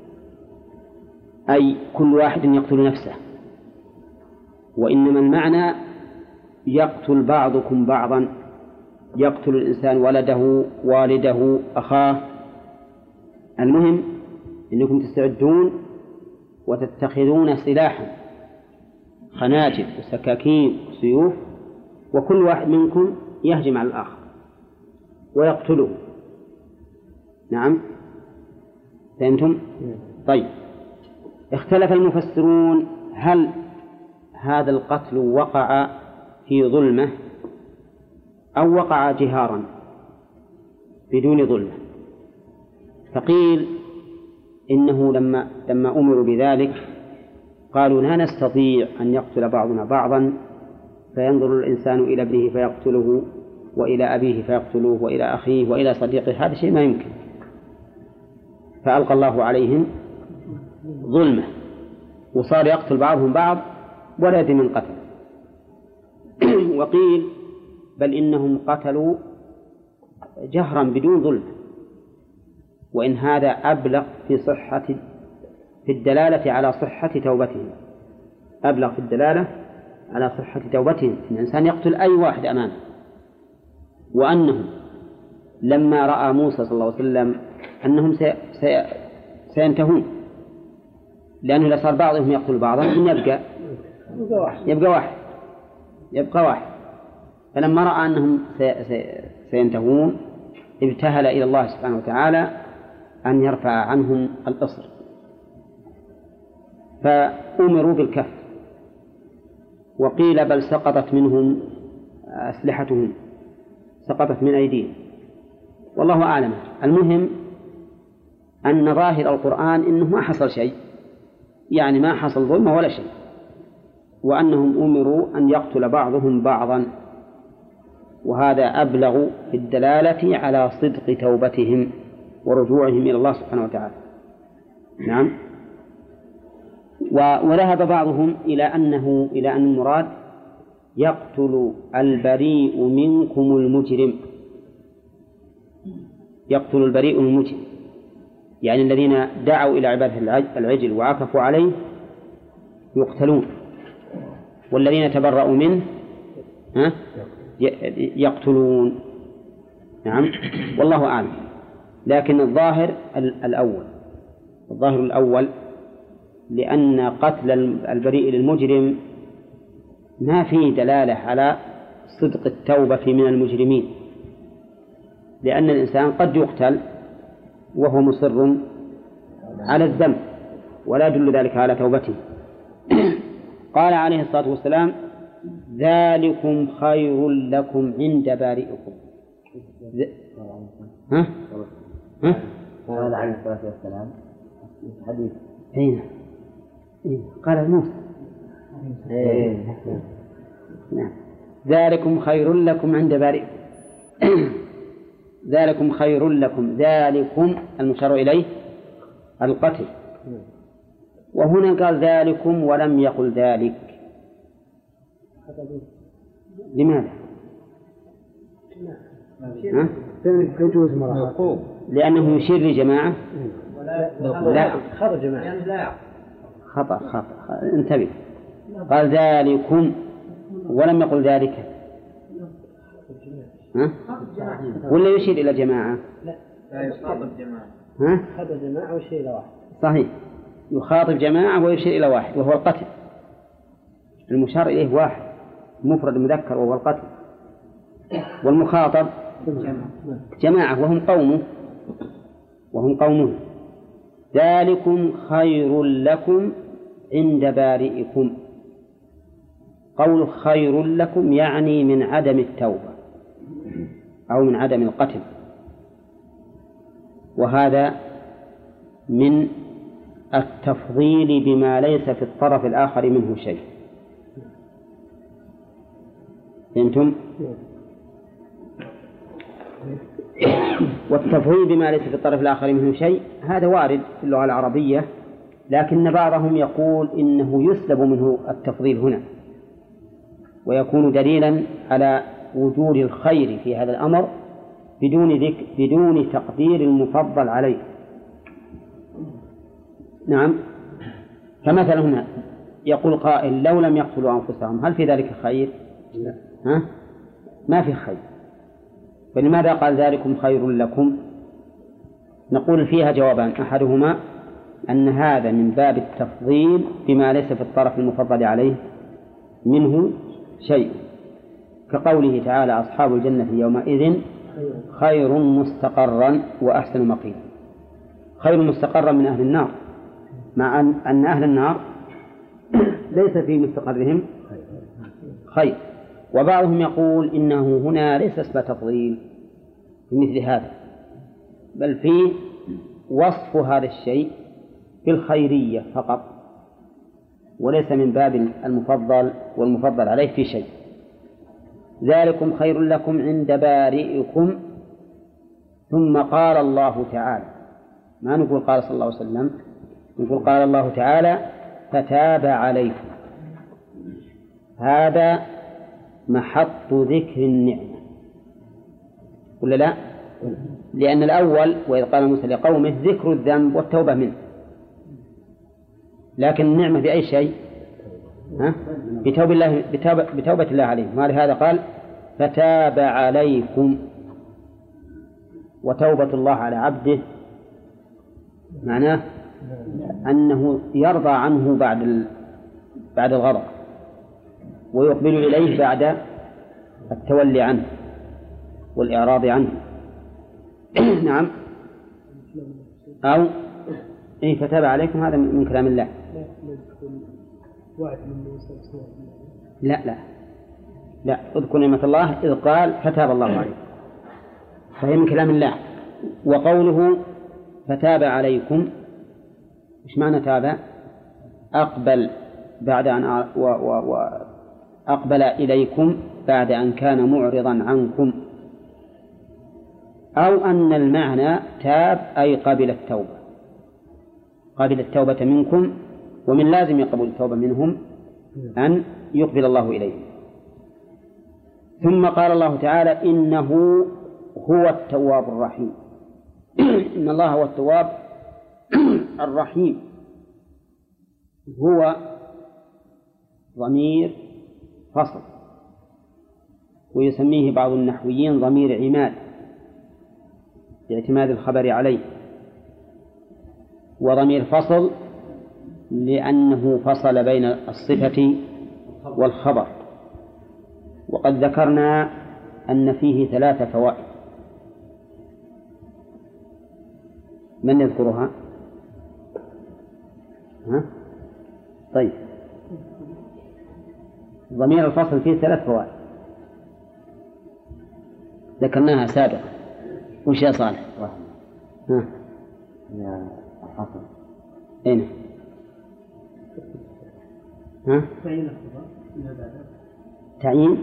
Speaker 3: أي كل واحد يقتل نفسه، وإنما المعنى يقتل بعضكم بعضا، يقتل الإنسان ولده، والده، أخاه. المهم أنكم تستعدون وتتخذون سلاحا خناجر وسكاكين وسيوف وكل واحد منكم يهجم على الآخر ويقتله. نعم، فهمتم؟ طيب، اختلف المفسرون هل هذا القتل وقع في ظلمة أو وقع جهارا بدون ظلمة. فقيل إنه لما أمروا بذلك قالوا لا نستطيع أن يقتل بعضنا بعضا فينظر الإنسان إلى ابنه فيقتله وإلى أبيه فيقتلوه وإلى أخيه وإلى صديقه، هذا شيء ما يمكن. فألقى الله عليهم ظلمة وصار يقتل بعضهم بعض ولا يدري من قتل. وقيل بل إنهم قتلوا جهرا بدون ظلم، وإن هذا أبلغ في الدلالة على صحة توبتهم، أبلغ في الدلالة على صحة توبتهم، إن الإنسان يقتل أي واحد أمامه. وأنهم لما رأى موسى صلى الله عليه وسلم أنهم سينتهون، لأنه إذا صار بعضهم يقتل بعضا يبقى واحد. فلما رأى أنهم سينتهون ابتهل إلى الله سبحانه وتعالى أن يرفع عنهم الأصر، فأمروا بالكف. وقيل بل سقطت منهم أسلحتهم، سقطت من أيديهم، والله أعلم. المهم أن ظاهر القرآن إنه ما حصل شيء، يعني ما حصل ظلمة ولا شيء، وأنهم أمروا أن يقتل بعضهم بعضا، وهذا أبلغ في الدلالة على صدق توبتهم ورجوعهم إلى الله سبحانه وتعالى. نعم. وذهب بعضهم إلى أن المراد يقتل البريء منكم المجرم، يقتل البريء من المجرم، يعني الذين دعوا إلى عبادة العجل وعكفوا عليه يقتلون، والذين تبرأوا منه يقتلون. نعم، والله أعلم. لكن الظاهر الأول لأن قتل البريء للمجرم ما فيه دلالة على صدق التوبة من المجرمين، لأن الإنسان قد يقتل وهو مصر على الذنب ولا يدل ذلك على توبته. قال عليه الصلاة والسلام ذلكم خير لكم عند بارئكم.
Speaker 4: قال عليه الصلاة والسلام حديث
Speaker 3: قال موسى نعم ذلكم خير لكم عند بارئكم. ذلكم خير لكم، ذلكم المشار إليه القتل، وهنا قال ذلكم ولم يقل ذلك. لماذا؟ لأنه يشير لجماعة. لا خطأ انتبه، قال ذلكم ولم يقل ذلك، ولا يشير إلى جماعة؟
Speaker 4: لا يخاطب جماعة،
Speaker 5: يخاطب جماعة ويشير إلى واحد.
Speaker 3: صحيح، يخاطب جماعة ويشير إلى واحد وهو القتل. المشار إليه واحد مفرد مذكر وهو القتل، والمخاطب جماعة وهم قومه. ذلكم خير لكم عند بارئكم. قول خير لكم يعني من عدم التوبة أو من عدم القتل، وهذا من التفضيل بما ليس في الطرف الآخر منه شيء. فهمتم؟ والتفضيل بما ليس في الطرف الآخر منه شيء هذا وارد في اللغة العربية، لكن بعضهم يقول إنه يسلب منه التفضيل هنا ويكون دليلا على وجود الخير في هذا الأمر بدون تقدير المفضل عليه. نعم، فمثلا هنا يقول قائل لو لم يقتلوا أنفسهم هل في ذلك خير؟ ما في خير، فلماذا قال ذلكم خير لكم؟ نقول فيها جوابان، أحدهما أن هذا من باب التفضيل بما ليس في الطرف المفضل عليه منه شيء، كقوله تعالى: أصحاب الجنة يومئذ خير مستقرا وأحسن مقيلا. خير مستقرا من أهل النار، مع أن أهل النار ليس في مستقرهم خير. وبعضهم يقول إنه هنا ليس اسم تفضيل في مثل هذا، بل فيه وصف هذا الشيء بالخيرية فقط، وليس من باب المفضل والمفضل عليه في شيء. ذلكم خير لكم عند بارئكم. ثم قال الله تعالى، ما نقول قال صلى الله عليه وسلم، نقول قال الله تعالى: فتاب عليكم. هذا محط ذكر النعمة ولا لا؟ لأن الأول وإذ قال موسى لقومه ذكر الذنب والتوبة منه، لكن النعمة بأي شيء؟ بتوبة الله عليهم. ولهذا قال: فتاب عليكم. وتوبة الله على عبده معناه أنه يرضى عنه بعد الغضب، ويقبل إليه بعد التولي عنه والإعراض عنه. نعم. أو فتاب عليكم، هذا من كلام الله. لا اذكر نعمة الله إذ قال فتاب الله عليكم، فهي من كلام الله. وقوله فتاب عليكم، إيش معنى تاب؟ أقبل بعد أن أقبل إليكم بعد أن كان معرضا عنكم. أو أن المعنى تاب أي قبل التوبة، قبل التوبة منكم، ومن لازم قبول التوبة منهم أن يقبل الله إليهم. ثم قال الله تعالى: إنه هو التواب الرحيم. إن الله هو التواب الرحيم. هو ضمير فصل، ويسميه بعض النحويين ضمير عماد باعتماد الخبر عليه، وضمير فصل لأنه فصل بين الصفة والخبر. وقد ذكرنا أن فيه 3 فوائد، من يذكرها؟ طيب، ضمير الفصل فيه 3 فوائد ذكرناها سابقا. وش يا صالح؟
Speaker 4: يا حسن.
Speaker 3: أين؟ تعيين؟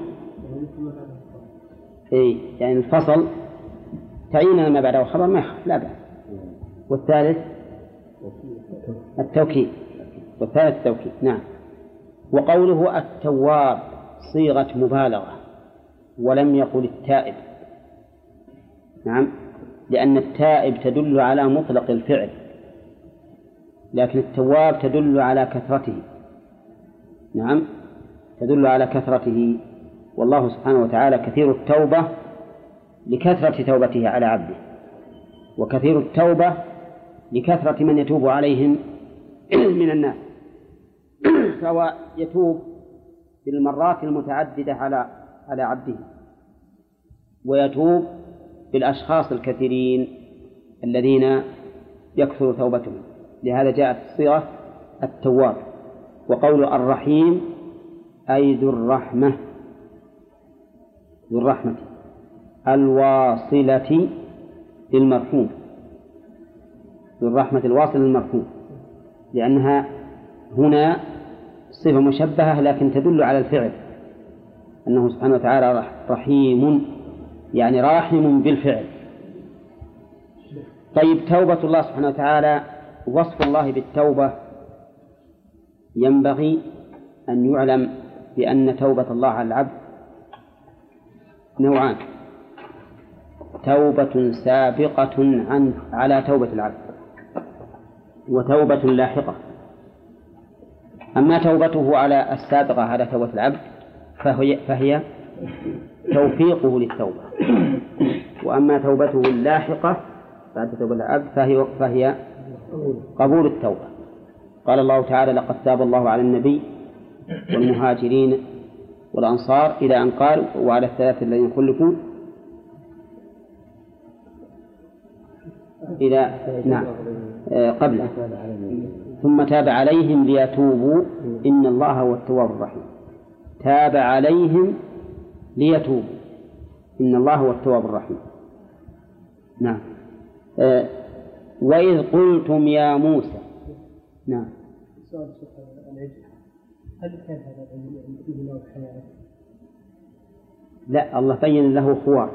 Speaker 3: يعني الفصل تعيين ما بعده خبر ما لا بأس. والثالث التوكيد. نعم. وقوله التواب صيغة مبالغة، ولم يقل التائب. نعم، لأن التائب تدل على مطلق الفعل، لكن التواب تدل على كثرته. نعم، تدل على كثرته. والله سبحانه وتعالى كثير التوبة لكثرة توبته على عبده، وكثير التوبة لكثرة من يتوب عليهم من الناس. فهو يتوب بالمرات المتعددة على عبده، ويتوب بالأشخاص الكثيرين الذين يكثر توبتهم. لهذا جاءت الصيغة التواب. وقول الرحيم أي ذو الرحمة الواصلة للمرحوم، ذو الرحمة الواصلة للمرحوم، لأنها هنا صفة مشبهة لكن تدل على الفعل، أنه سبحانه وتعالى رحيم، يعني راحم بالفعل. طيب، توبة الله سبحانه وتعالى، وصف الله بالتوبة، ينبغي أن يعلم بأن توبة الله على العبد نوعان: توبة سابقة على توبة العبد، وتوبة لاحقة. أما توبته على السابقة على توبة العبد فهي توفيقه للتوبة، وأما توبته اللاحقة بعد توبة العبد فهي قبول التوبة. قال الله تعالى لقد تاب الله على النبي والمهاجرين والأنصار إلى أن قال وعلى الثلاثة الذين خلفوا إلى نعم قبله ثم تاب عليهم ليتوبوا إن الله هو التواب الرحيم. تاب عليهم ليتوبوا إن الله هو التواب الرحيم. نعم. وإذ قلتم يا موسى. نعم.
Speaker 5: هل كان هذا فيه له حياة؟
Speaker 3: لا، الله بين له خوار،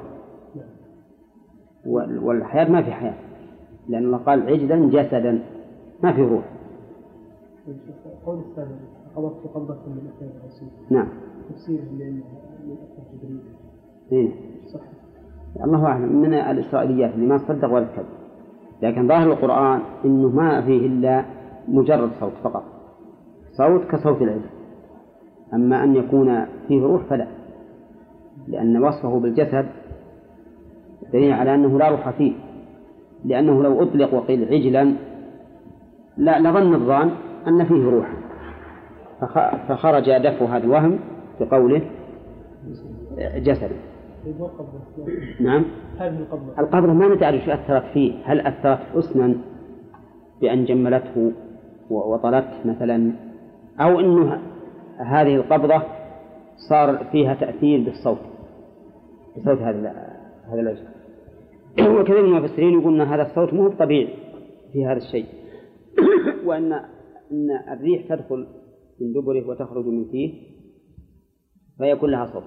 Speaker 3: والحياة ما في حياة، لأن الله قال عجلا جسدا ما في روح.
Speaker 5: قول الثاني قبضت قبضة من أثناء الرسول.
Speaker 3: نعم.
Speaker 5: تفسير من أثر جبريل.
Speaker 3: إيه.
Speaker 5: صح.
Speaker 3: الله أعلم من الإسرائيليات اللي ما صدق ولا كذب، لكن ظاهر القرآن إنه ما فيه إلا مجرد صوت فقط، صوت كصوت العجل، أما أن يكون فيه روح فلا، لأن وصفه بالجسد دليل على أنه لا روح فيه، لأنه لو أطلق وقيل عجلا لظن الظان أن فيه روح، فخرج دفع هذا الوهم بقوله جسد. نعم. القبضة ما ندري شو أثرت فيه، هل أثرت حسنا بأن جملته وطلت مثلا، أو أنه هذه القبضة صار فيها تأثير بالصوت بصوت هذا العجل. وكثير من المفسرين يقولون هذا الصوت مو طبيعي في هذا الشيء، وأن الريح تدخل من دبره وتخرج من فيه فيكون لها صوت.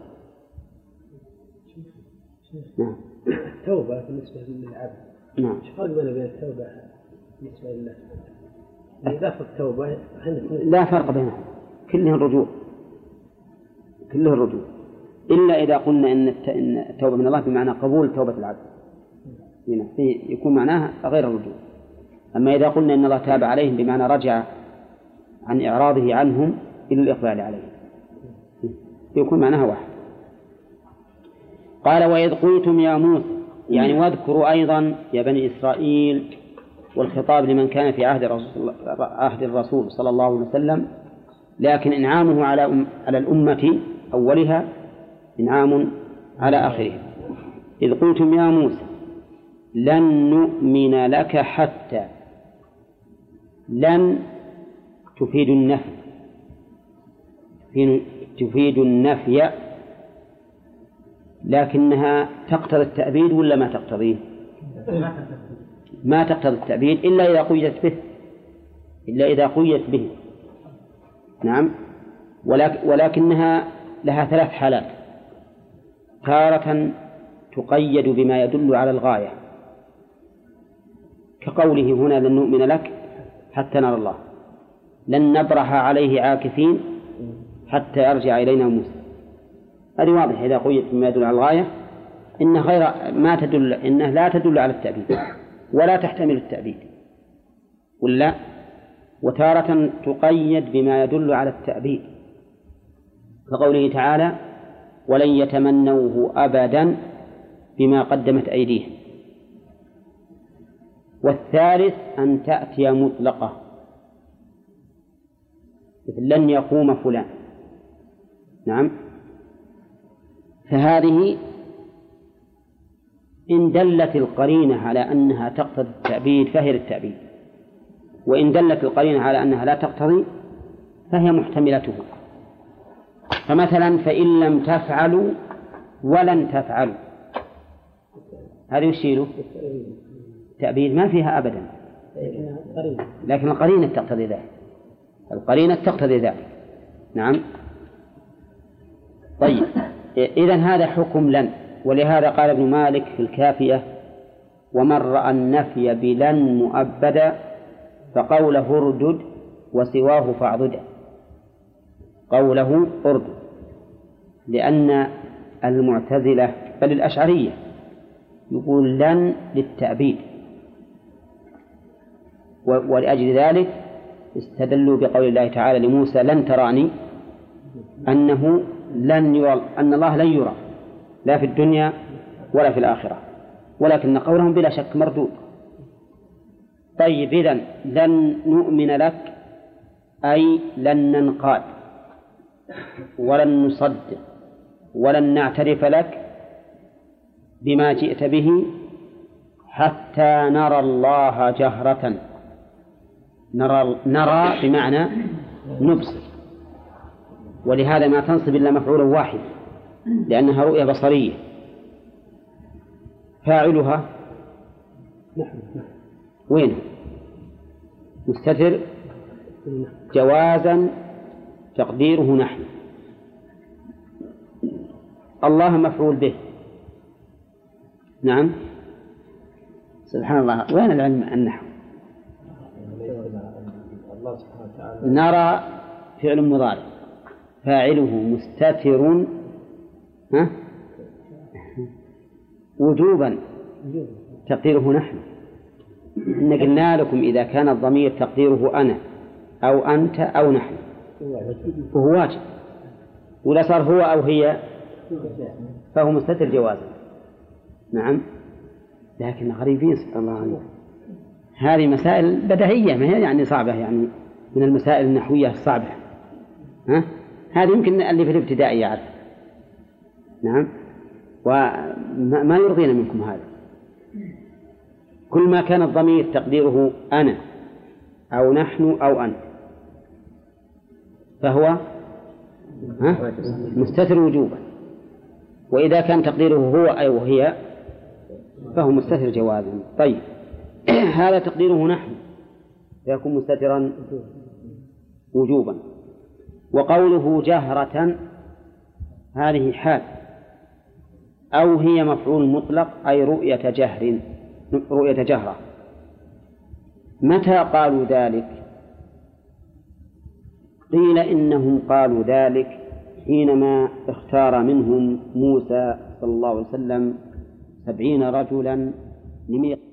Speaker 3: نعم.
Speaker 5: التوبة بالنسبة للعبد.
Speaker 3: نعم.
Speaker 5: ايش فرق بين التوبة بالنسبة لله؟ إذا في التوبة
Speaker 3: لا فرق بينهم، كله الرجوع إلا إذا قلنا إن التوبة من الله بمعنى قبول توبة العبد، هنا يكون معناها غير الرجوع. أما إذا قلنا إن الله تاب عليهم بمعنى رجع عن إعراضه عنهم إلى الإقبال عليهم، يكون معناها واحد. قال وإذ قلتم يا موسى، يعني واذكروا أيضا يا بني إسرائيل، والخطاب لمن كان في عهد الرسول صلى الله عليه وسلم، لكن إنعامه على الأمة أولها إنعام على آخرها. إذ قلتم يا موسى لن نؤمن لك حتى، لن تفيد النفي لكنها تقتضي التأبيد ولا ما تقتضيه؟ ما تقتضي التأبيد إلا إذا قيدت به، نعم. ولكنها لها ثلاث حالات: تارة تقيد بما يدل على الغاية، كقوله هنا لن نؤمن لك حتى نرى الله، لن نبرح عليه عاكفين حتى يرجع إلينا موسى. هذه واضحة إذا قيدت بما يدل على الغاية، إنها لا تدل على التأبيد ولا تحتمل التأبيد ولا. وتارة تقيد بما يدل على التأبيد، كقوله تعالى ولن يتمنوه أبدا بما قدمت أيديهم. والثالث أن تأتي مطلقة، مثل لن يقوم فلان، نعم. فهذه إن دلت القرينة على أنها تقتضي التأبيد فهي للتأبيد، وإن دلت القرينة على أنها لا تقتضي فهي محتملته. فمثلا فإن لم تفعلوا ولن تفعلوا، هذا يشيله تأبيد ما فيها أبدا، لكن القرينة تقتضي ذلك، نعم. طيب، إذن هذا حكم لن، ولهذا قال ابن مالك في الكافية ومن رأى النفي بلن مؤبدا فقوله اردد وسواه فاعضدا. قوله اردد، لأن المعتزلة بل الأشعرية يقول لن للتأبيد، ولأجل ذلك استدلوا بقول الله تعالى لموسى لن تراني، أنه لن يرى، أن الله لن يرى لا في الدنيا ولا في الآخرة، ولكن قولهم بلا شك مردود. طيب، إذن لن نؤمن لك أي لن ننقاد ولن نصدق ولن نعترف لك بما جئت به حتى نرى الله جهرة. نرى بمعنى نبصر، ولهذا ما تنصب إلا مفعول واحد لأنها رؤية بصرية. فاعلها وين؟ مستتر جوازا تقديره نحن. الله مفعول به. نعم، سبحان الله، وين العلم النحو؟ نرى فعل مضارع فاعله مستتر وجوبا تقديره نحن. إن قلنا لكم إذا كان الضمير تقديره أنا أو أنت أو نحن فهو واجب، ولا صار هو أو هي فهو مستتر جوازا. نعم، لكن غريبين سبحان الله عليكم. هذه مسائل بديهية، ما هي يعني صعبة، يعني من المسائل النحوية الصعبة. هذه يمكن اللي في الابتدائي يعرف. نعم، وما يرضينا منكم هذا. كل ما كان الضمير تقديره أنا أو نحن أو أنت فهو مستتر وجوبا، وإذا كان تقديره هو أو هي فهو مستتر جوازا. طيب، هذا تقديره نحن فيكون مستترا وجوبا. وقوله جهرة هذه حال، أو هي مفعول مطلق أي رؤية جهرة. متى قالوا ذلك؟ قيل إنهم قالوا ذلك حينما اختار منهم موسى صلى الله عليه وسلم 70 رجلا لميقات